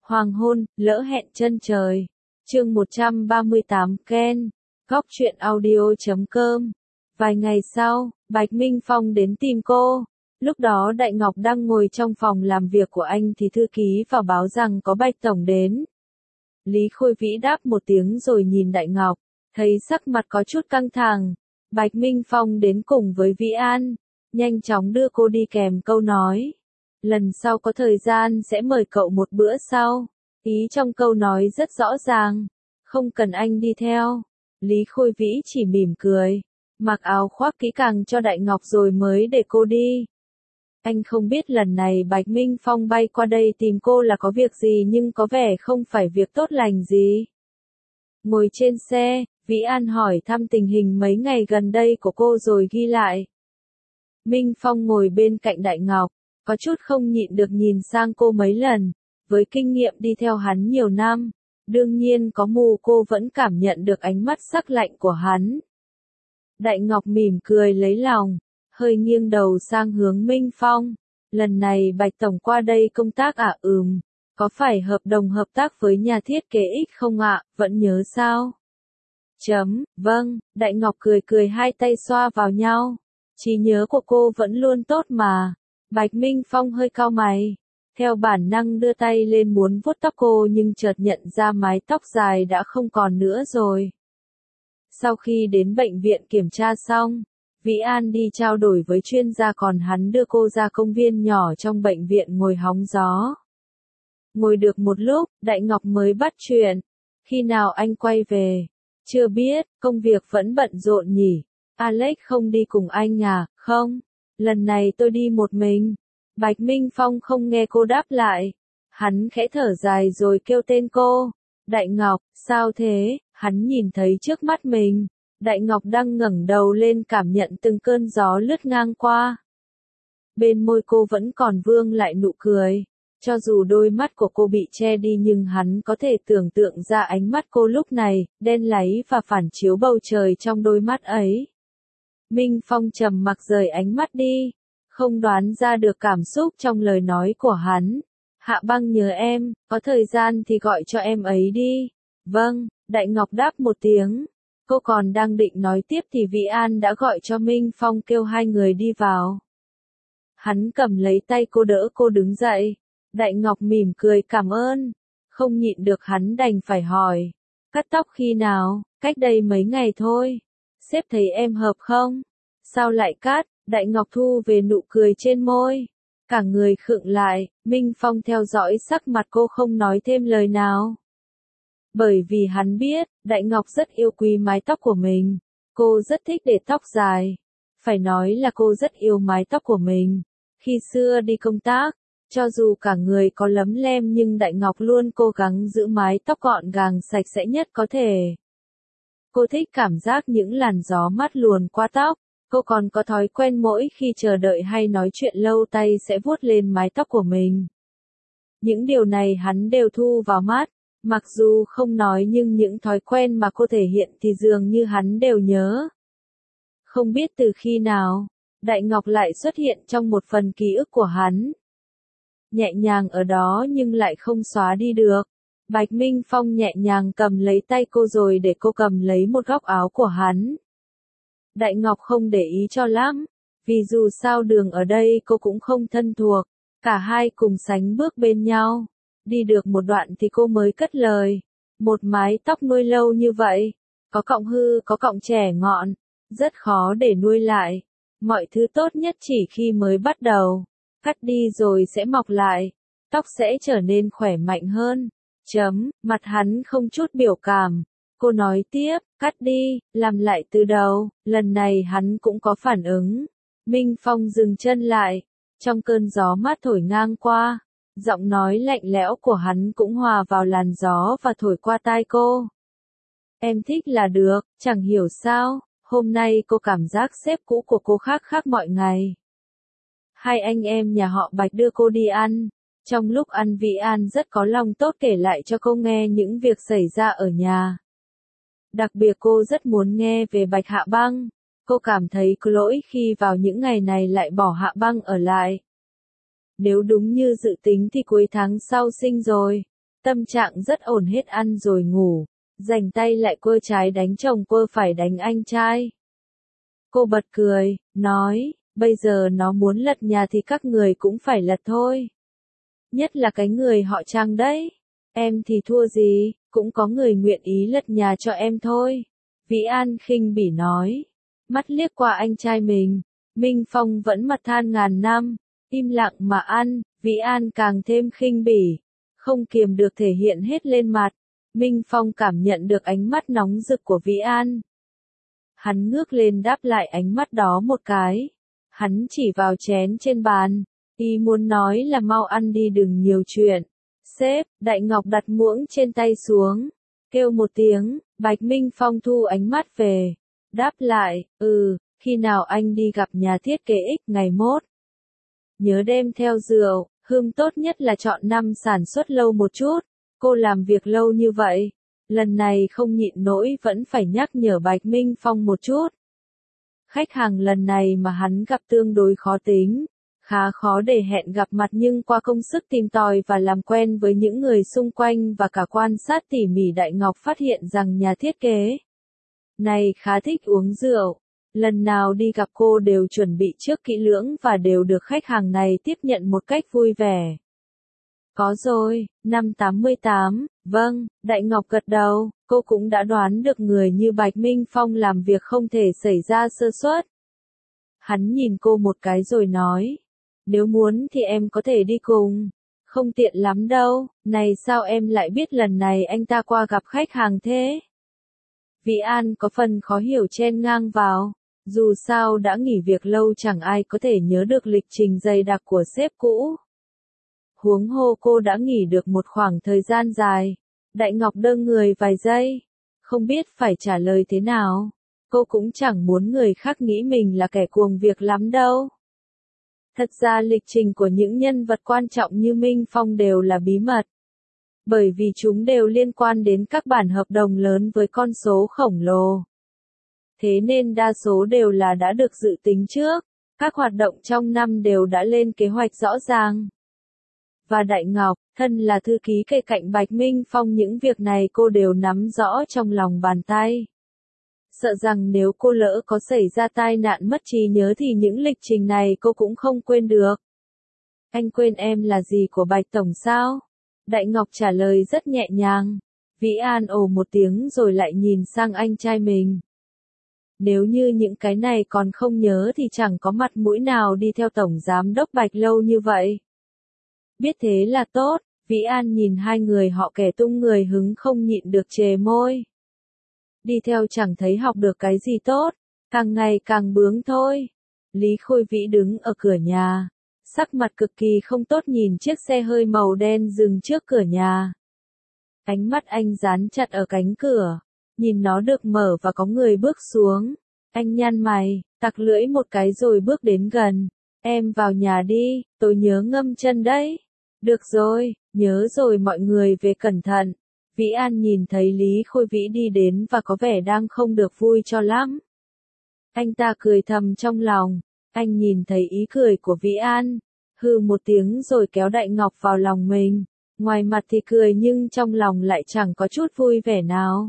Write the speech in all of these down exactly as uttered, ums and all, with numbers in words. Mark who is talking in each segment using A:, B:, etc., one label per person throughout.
A: Hoàng hôn, lỡ hẹn chân trời. Chương một trăm ba mươi tám Ken. Góc truyện audio chấm com. Vài ngày sau, Bạch Minh Phong đến tìm cô. Lúc đó Đại Ngọc đang ngồi trong phòng làm việc của anh thì thư ký vào báo rằng có Bạch Tổng đến. Lý Khôi Vĩ đáp một tiếng rồi nhìn Đại Ngọc, thấy sắc mặt có chút căng thẳng. Bạch Minh Phong đến cùng với Vĩ An, nhanh chóng đưa cô đi kèm câu nói. Lần sau có thời gian sẽ mời cậu một bữa sau. Ý trong câu nói rất rõ ràng, không cần anh đi theo. Lý Khôi Vĩ chỉ mỉm cười, mặc áo khoác kỹ càng cho Đại Ngọc rồi mới để cô đi. Anh không biết lần này Bạch Minh Phong bay qua đây tìm cô là có việc gì nhưng có vẻ không phải việc tốt lành gì. Ngồi trên xe, Vĩ An hỏi thăm tình hình mấy ngày gần đây của cô rồi ghi lại. Minh Phong ngồi bên cạnh Đại Ngọc, có chút không nhịn được nhìn sang cô mấy lần. Với kinh nghiệm đi theo hắn nhiều năm, đương nhiên có mù cô vẫn cảm nhận được ánh mắt sắc lạnh của hắn. Đại Ngọc mỉm cười lấy lòng, hơi nghiêng đầu sang hướng Minh Phong. Lần này Bạch Tổng qua đây công tác à? Ừm, có phải hợp đồng hợp tác với nhà thiết kế X không ạ? Vẫn nhớ sao? Chấm, vâng, Đại Ngọc cười cười hai tay xoa vào nhau. Trí nhớ của cô vẫn luôn tốt mà. Bạch Minh Phong hơi cau mày. Theo bản năng đưa tay lên muốn vuốt tóc cô nhưng chợt nhận ra mái tóc dài đã không còn nữa rồi. Sau khi đến bệnh viện kiểm tra xong, Vĩ An đi trao đổi với chuyên gia còn hắn đưa cô ra công viên nhỏ trong bệnh viện ngồi hóng gió. Ngồi được một lúc, Đại Ngọc mới bắt chuyện. Khi nào anh quay về? Chưa biết, công việc vẫn bận rộn nhỉ. Alex không đi cùng anh à? Không, lần này tôi đi một mình. Bạch Minh Phong không nghe cô đáp lại. Hắn khẽ thở dài rồi kêu tên cô. Đại Ngọc, sao thế? Hắn nhìn thấy trước mắt mình. Đại Ngọc đang ngẩng đầu lên cảm nhận từng cơn gió lướt ngang qua. Bên môi cô vẫn còn vương lại nụ cười. Cho dù đôi mắt của cô bị che đi nhưng hắn có thể tưởng tượng ra ánh mắt cô lúc này, đen láy và phản chiếu bầu trời trong đôi mắt ấy. Minh Phong trầm mặc rời ánh mắt đi. Không đoán ra được cảm xúc trong lời nói của hắn. Hạ Băng nhớ em, có thời gian thì gọi cho em ấy đi. Vâng, Đại Ngọc đáp một tiếng. Cô còn đang định nói tiếp thì Vĩ An đã gọi cho Minh Phong kêu hai người đi vào. Hắn cầm lấy tay cô đỡ cô đứng dậy. Đại Ngọc mỉm cười cảm ơn. Không nhịn được hắn đành phải hỏi. Cắt tóc khi nào? Cách đây mấy ngày thôi. Sếp thấy em hợp không? Sao lại cắt? Đại Ngọc thu về nụ cười trên môi. Cả người khựng lại, Minh Phong theo dõi sắc mặt cô không nói thêm lời nào. Bởi vì hắn biết, Đại Ngọc rất yêu quý mái tóc của mình. Cô rất thích để tóc dài. Phải nói là cô rất yêu mái tóc của mình. Khi xưa đi công tác, cho dù cả người có lấm lem nhưng Đại Ngọc luôn cố gắng giữ mái tóc gọn gàng sạch sẽ nhất có thể. Cô thích cảm giác những làn gió mát luồn qua tóc. Cô còn có thói quen mỗi khi chờ đợi hay nói chuyện lâu tay sẽ vuốt lên mái tóc của mình. Những điều này hắn đều thu vào mắt, mặc dù không nói nhưng những thói quen mà cô thể hiện thì dường như hắn đều nhớ. Không biết từ khi nào, Đại Ngọc lại xuất hiện trong một phần ký ức của hắn. Nhẹ nhàng ở đó nhưng lại không xóa đi được. Bạch Minh Phong nhẹ nhàng cầm lấy tay cô rồi để cô cầm lấy một góc áo của hắn. Đại Ngọc không để ý cho lắm, vì dù sao đường ở đây cô cũng không thân thuộc, cả hai cùng sánh bước bên nhau. Đi được một đoạn thì cô mới cất lời, một mái tóc nuôi lâu như vậy, có cọng hư có cọng trẻ ngọn, rất khó để nuôi lại. Mọi thứ tốt nhất chỉ khi mới bắt đầu, cắt đi rồi sẽ mọc lại, tóc sẽ trở nên khỏe mạnh hơn. Chấm, mặt hắn không chút biểu cảm. Cô nói tiếp, cắt đi, làm lại từ đầu, lần này hắn cũng có phản ứng. Minh Phong dừng chân lại, trong cơn gió mát thổi ngang qua, giọng nói lạnh lẽo của hắn cũng hòa vào làn gió và thổi qua tai cô. Em thích là được, chẳng hiểu sao, hôm nay cô cảm giác sếp cũ của cô khác khác mọi ngày. Hai anh em nhà họ Bạch đưa cô đi ăn. Trong lúc ăn Vĩ An rất có lòng tốt kể lại cho cô nghe những việc xảy ra ở nhà. Đặc biệt cô rất muốn nghe về Bạch Hạ Băng. Cô cảm thấy có lỗi khi vào những ngày này lại bỏ Hạ Băng ở lại. Nếu đúng như dự tính thì cuối tháng sau sinh rồi. tâm trạng rất ổn, hết ăn rồi ngủ, dành tay lại quơ trái đánh chồng quơ phải đánh anh trai. Cô bật cười, nói, bây giờ nó muốn lật nhà thì các người cũng phải lật thôi. Nhất là cái người họ Trang đấy. Em thì thua gì, cũng có người nguyện ý lật nhà cho em thôi. Vĩ An khinh bỉ nói. Mắt liếc qua anh trai mình. Minh Phong vẫn mặt than ngàn năm. Im lặng mà ăn. Vĩ An càng thêm khinh bỉ. Không kiềm được thể hiện hết lên mặt. Minh Phong cảm nhận được ánh mắt nóng rực của Vĩ An. Hắn ngước lên đáp lại ánh mắt đó một cái. Hắn chỉ vào chén trên bàn. Ý muốn nói là mau ăn đi, đừng nhiều chuyện. Sếp, Đại Ngọc đặt muỗng trên tay xuống. Kêu một tiếng, Bạch Minh Phong thu ánh mắt về. Đáp lại, ừ, khi nào anh đi gặp nhà thiết kế X ngày mốt. Nhớ đem theo rượu, hương tốt nhất là chọn năm sản xuất lâu một chút. Cô làm việc lâu như vậy. Lần này không nhịn nổi vẫn phải nhắc nhở Bạch Minh Phong một chút. Khách hàng lần này mà hắn gặp tương đối khó tính. Khá khó để hẹn gặp mặt, nhưng qua công sức tìm tòi và làm quen với những người xung quanh và cả quan sát tỉ mỉ, Đại Ngọc phát hiện rằng nhà thiết kế này khá thích uống rượu. Lần nào đi gặp cô đều chuẩn bị trước kỹ lưỡng và đều được khách hàng này tiếp nhận một cách vui vẻ. Có rồi, năm tám mươi tám, vâng, Đại Ngọc gật đầu, cô cũng đã đoán được người như Bạch Minh Phong làm việc không thể xảy ra sơ suất. Hắn nhìn cô một cái rồi nói. Nếu muốn thì em có thể đi cùng. Không tiện lắm đâu, này sao em lại biết lần này anh ta qua gặp khách hàng thế? Vĩ An có phần khó hiểu chen ngang vào. Dù sao đã nghỉ việc lâu chẳng ai có thể nhớ được lịch trình dày đặc của sếp cũ. Huống hồ cô đã nghỉ được một khoảng thời gian dài. Đại Ngọc đơ người vài giây. Không biết phải trả lời thế nào. Cô cũng chẳng muốn người khác nghĩ mình là kẻ cuồng việc lắm đâu. Thật ra lịch trình của những nhân vật quan trọng như Minh Phong đều là bí mật. Bởi vì chúng đều liên quan đến các bản hợp đồng lớn với con số khổng lồ. Thế nên đa số đều là đã được dự tính trước. Các hoạt động trong năm đều đã lên kế hoạch rõ ràng. Và Đại Ngọc, thân là thư ký kề cạnh Bạch Minh Phong, những việc này cô đều nắm rõ trong lòng bàn tay. Sợ rằng nếu cô lỡ có xảy ra tai nạn mất trí nhớ thì những lịch trình này cô cũng không quên được. Anh quên em là gì của Bạch Tổng sao? Đại Ngọc trả lời rất nhẹ nhàng. Vĩ An ồ một tiếng rồi lại nhìn sang anh trai mình. Nếu như những cái này còn không nhớ thì chẳng có mặt mũi nào đi theo Tổng Giám đốc Bạch lâu như vậy. Biết thế là tốt, Vĩ An nhìn hai người họ kẻ tung người hứng không nhịn được chề môi. Đi theo chẳng thấy học được cái gì tốt, càng ngày càng bướng thôi. Lý Khôi Vĩ đứng ở cửa nhà, sắc mặt cực kỳ không tốt nhìn chiếc xe hơi màu đen dừng trước cửa nhà. Ánh mắt anh dán chặt ở cánh cửa, nhìn nó được mở và có người bước xuống. Anh nhăn mày, tặc lưỡi một cái rồi bước đến gần. Em vào nhà đi, tôi nhớ ngâm chân đấy. Được rồi, nhớ rồi, mọi người về cẩn thận. Vĩ An nhìn thấy Lý Khôi Vĩ đi đến và có vẻ đang không được vui cho lắm. Anh ta cười thầm trong lòng, anh nhìn thấy ý cười của Vĩ An, hừ một tiếng rồi kéo Đại Ngọc vào lòng mình. Ngoài mặt thì cười nhưng trong lòng lại chẳng có chút vui vẻ nào.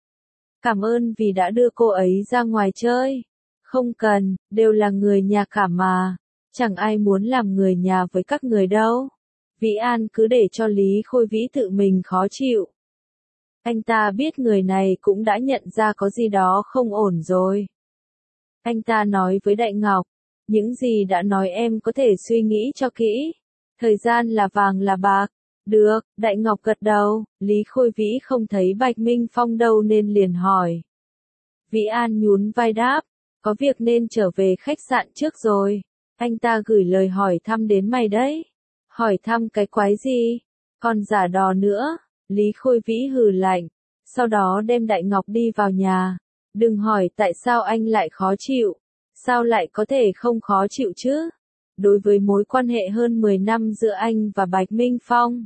A: Cảm ơn vì đã đưa cô ấy ra ngoài chơi. Không cần, đều là người nhà cả mà. Chẳng ai muốn làm người nhà với các người đâu. Vĩ An cứ để cho Lý Khôi Vĩ tự mình khó chịu. Anh ta biết người này cũng đã nhận ra có gì đó không ổn rồi. Anh ta nói với Đại Ngọc, những gì đã nói em có thể suy nghĩ cho kỹ. Thời gian là vàng là bạc. Được, Đại Ngọc gật đầu, Lý Khôi Vĩ không thấy Bạch Minh Phong đâu nên liền hỏi. Vĩ An nhún vai đáp, có việc nên trở về khách sạn trước rồi. Anh ta gửi lời hỏi thăm đến mày đấy. Hỏi thăm cái quái gì? Còn giả đò nữa. Lý Khôi Vĩ hừ lạnh. Sau đó đem Đại Ngọc đi vào nhà. Đừng hỏi tại sao anh lại khó chịu. Sao lại có thể không khó chịu chứ? Đối với mối quan hệ hơn mười năm giữa anh và Bạch Minh Phong.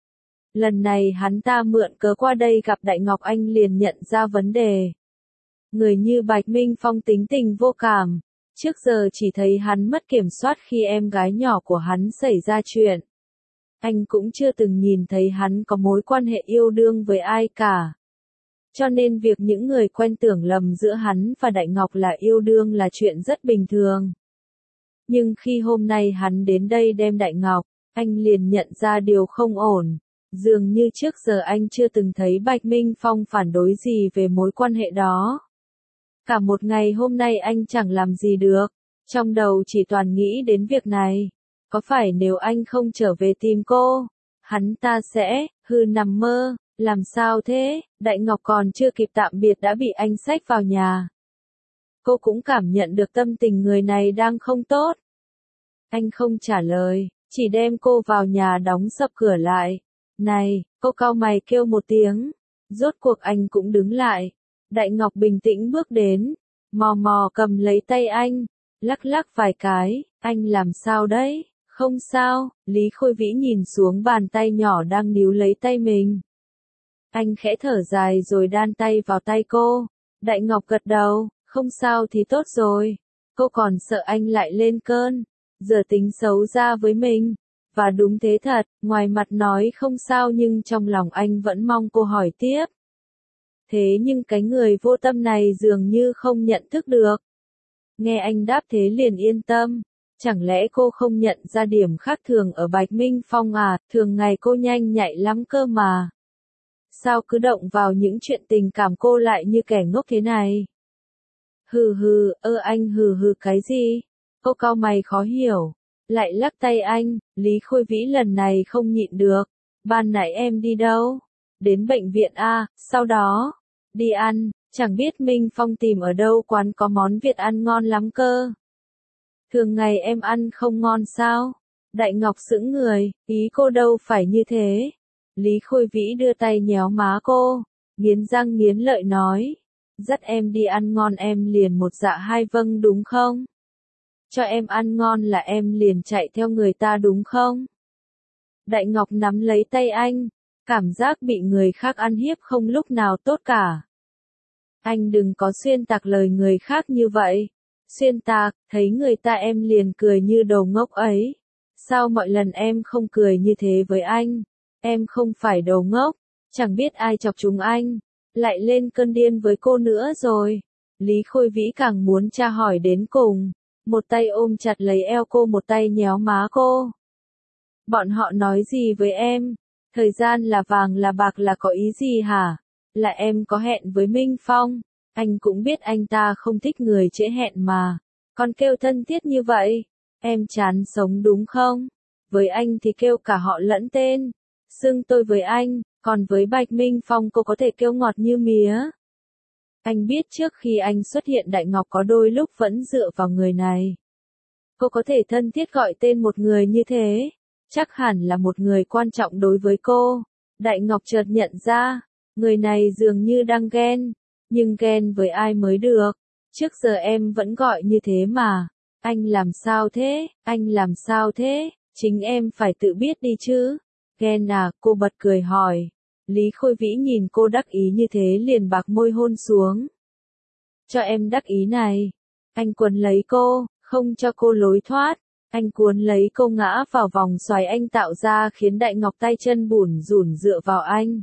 A: Lần này hắn ta mượn cớ qua đây gặp Đại Ngọc, anh liền nhận ra vấn đề. Người như Bạch Minh Phong tính tình vô cảm. Trước giờ chỉ thấy hắn mất kiểm soát khi em gái nhỏ của hắn xảy ra chuyện. Anh cũng chưa từng nhìn thấy hắn có mối quan hệ yêu đương với ai cả. Cho nên việc những người quen tưởng lầm giữa hắn và Đại Ngọc là yêu đương là chuyện rất bình thường. Nhưng khi hôm nay hắn đến đây đem Đại Ngọc, anh liền nhận ra điều không ổn. Dường như trước giờ anh chưa từng thấy Bạch Minh Phong phản đối gì về mối quan hệ đó. Cả một ngày hôm nay anh chẳng làm gì được, trong đầu chỉ toàn nghĩ đến việc này. Có phải nếu anh không trở về tìm cô, hắn ta sẽ, hư nằm mơ, làm sao thế? Đại Ngọc còn chưa kịp tạm biệt đã bị anh xách vào nhà. Cô cũng cảm nhận được tâm tình người này đang không tốt. Anh không trả lời, chỉ đem cô vào nhà đóng sập cửa lại. Này, cô cau mày kêu một tiếng. Rốt cuộc anh cũng đứng lại. Đại Ngọc bình tĩnh bước đến, mò mò cầm lấy tay anh, lắc lắc vài cái, anh làm sao đấy? Không sao, Lý Khôi Vĩ nhìn xuống bàn tay nhỏ đang níu lấy tay mình. Anh khẽ thở dài rồi đan tay vào tay cô. Đại Ngọc gật đầu, không sao thì tốt rồi. Cô còn sợ anh lại lên cơn, giờ tính xấu ra với mình. Và đúng thế thật, ngoài mặt nói không sao nhưng trong lòng anh vẫn mong cô hỏi tiếp. Thế nhưng cái người vô tâm này dường như không nhận thức được. Nghe anh đáp thế liền yên tâm. Chẳng lẽ cô không nhận ra điểm khác thường ở Bạch Minh Phong à, thường ngày cô nhanh nhạy lắm cơ mà. Sao cứ động vào những chuyện tình cảm cô lại như kẻ ngốc thế này? Hừ hừ, ơ anh hừ hừ cái gì? Cô cau mày khó hiểu. Lại lắc tay anh, Lý Khôi Vĩ lần này không nhịn được. Ban nãy em đi đâu? Đến bệnh viện à, sau đó, đi ăn, chẳng biết Minh Phong tìm ở đâu quán có món Việt ăn ngon lắm cơ. Thường ngày em ăn không ngon sao? Đại Ngọc sững người, ý cô đâu phải như thế. Lý Khôi Vĩ đưa tay nhéo má cô, nghiến răng nghiến lợi nói. Dắt em đi ăn ngon em liền một dạ hai vâng đúng không? Cho em ăn ngon là em liền chạy theo người ta đúng không? Đại Ngọc nắm lấy tay anh, cảm giác bị người khác ăn hiếp không lúc nào tốt cả. Anh đừng có xuyên tạc lời người khác như vậy. Xuyên tạc, thấy người ta em liền cười như đồ ngốc ấy. Sao mọi lần em không cười như thế với anh? Em không phải đồ ngốc, chẳng biết ai chọc chúng anh. Lại lên cơn điên với cô nữa rồi. Lý Khôi Vĩ càng muốn tra hỏi đến cùng. Một tay ôm chặt lấy eo cô, một tay nhéo má cô. Bọn họ nói gì với em? Thời gian là vàng là bạc là có ý gì hả? Là em có hẹn với Minh Phong. Anh cũng biết anh ta không thích người trễ hẹn mà. Còn kêu thân thiết như vậy. Em chán sống đúng không? Với anh thì kêu cả họ lẫn tên. Xưng tôi với anh, còn với Bạch Minh Phong cô có thể kêu ngọt như mía. Anh biết trước khi anh xuất hiện Đại Ngọc có đôi lúc vẫn dựa vào người này. Cô có thể thân thiết gọi tên một người như thế. Chắc hẳn là một người quan trọng đối với cô. Đại Ngọc chợt nhận ra, người này dường như đang ghen. Nhưng ghen với ai mới được? Trước giờ em vẫn gọi như thế mà. Anh làm sao thế? Anh làm sao thế? Chính em phải tự biết đi chứ. Ghen à? Cô bật cười hỏi. Lý Khôi Vĩ nhìn cô đắc ý như thế liền bạc môi hôn xuống. Cho em đắc ý này. Anh quấn lấy cô, không cho cô lối thoát. Anh cuốn lấy cô ngã vào vòng xoáy anh tạo ra khiến Đại Ngọc tay chân bủn rủn dựa vào anh.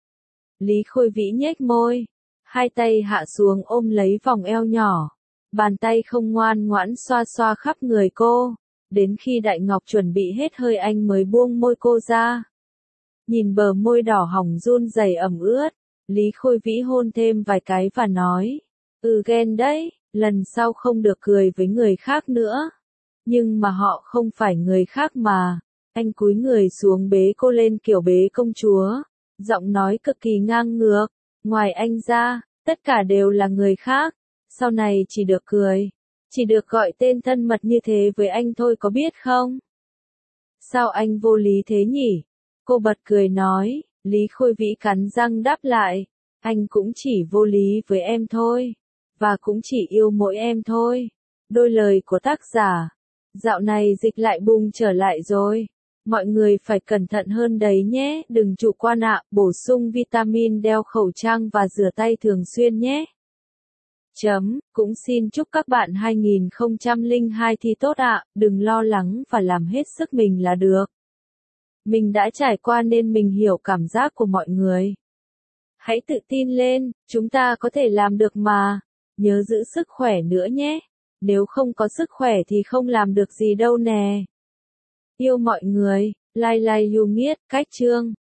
A: Lý Khôi Vĩ nhếch môi. Hai tay hạ xuống ôm lấy vòng eo nhỏ. Bàn tay không ngoan ngoãn xoa xoa khắp người cô. Đến khi Đại Ngọc chuẩn bị hết hơi anh mới buông môi cô ra. Nhìn bờ môi đỏ hồng run rẩy ẩm ướt. Lý Khôi Vĩ hôn thêm vài cái và nói. Ừ ghen đấy, lần sau không được cười với người khác nữa. Nhưng mà họ không phải người khác mà. Anh cúi người xuống bế cô lên kiểu bế công chúa. Giọng nói cực kỳ ngang ngược. Ngoài anh ra, tất cả đều là người khác. Sau này chỉ được cười. Chỉ được gọi tên thân mật như thế với anh thôi có biết không? Sao anh vô lý thế nhỉ? Cô bật cười nói. Lý Khôi Vĩ cắn răng đáp lại. Anh cũng chỉ vô lý với em thôi. Và cũng chỉ yêu mỗi em thôi. Đôi lời của tác giả. Dạo này dịch lại bùng trở lại rồi. Mọi người phải cẩn thận hơn đấy nhé. Đừng chủ quan ạ. Bổ sung vitamin, đeo khẩu trang và rửa tay thường xuyên nhé. Chấm, cũng xin chúc các bạn hai không không hai thi tốt ạ. Đừng lo lắng và làm hết sức mình là được. Mình đã trải qua nên mình hiểu cảm giác của mọi người. Hãy tự tin lên, chúng ta có thể làm được mà. Nhớ giữ sức khỏe nữa nhé. Nếu không có sức khỏe thì không làm được gì đâu nè. Yêu mọi người, lai lai you nghiết, cách chương.